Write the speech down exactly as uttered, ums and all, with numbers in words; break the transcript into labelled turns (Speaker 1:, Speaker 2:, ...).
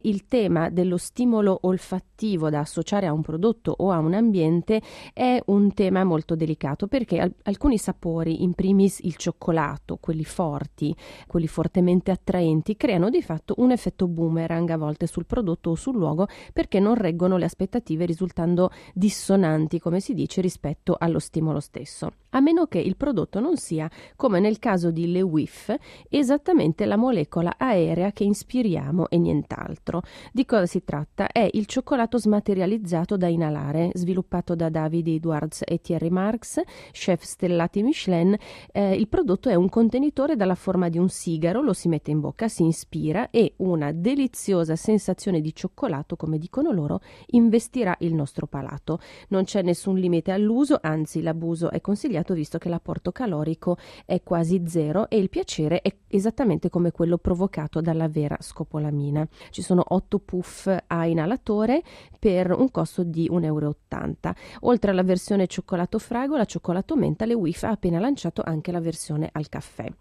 Speaker 1: Il tema dello stimolo olfattivo da associare a un prodotto o a un ambiente è un tema molto delicato, perché al- alcuni sapori, in primis il cioccolato, quelli forti, quelli fortemente attraenti, creano di fatto un effetto boomerang a volte sul prodotto o sul luogo, perché non reggono le aspettative, risultando dissonanti, come si dice, rispetto allo stimolo stesso. A meno che il prodotto non sia, come nel caso di Le Whiff, esattamente la molecola aerea che inspiriamo e nient'altro. Di cosa si tratta? È il cioccolato smaterializzato da inalare, sviluppato da David Edwards e Thierry Marx, chef stellati Michelin. Eh, il prodotto è un contenitore dalla forma di un sigaro, lo si mette in bocca, si inspira e una deliziosa sensazione di cioccolato, come dicono loro, investirà il nostro palato. Non c'è nessun limite all'uso, anzi l'abuso è consigliato visto che l'apporto calorico è quasi zero e il piacere è esattamente come quello provocato dalla vera scopolamina. Ci sono otto puff a inalatore per un costo di un euro e ottanta. Oltre alla versione cioccolato fragola, cioccolato menta, Le Whiff ha appena lanciato anche la versione al caffè.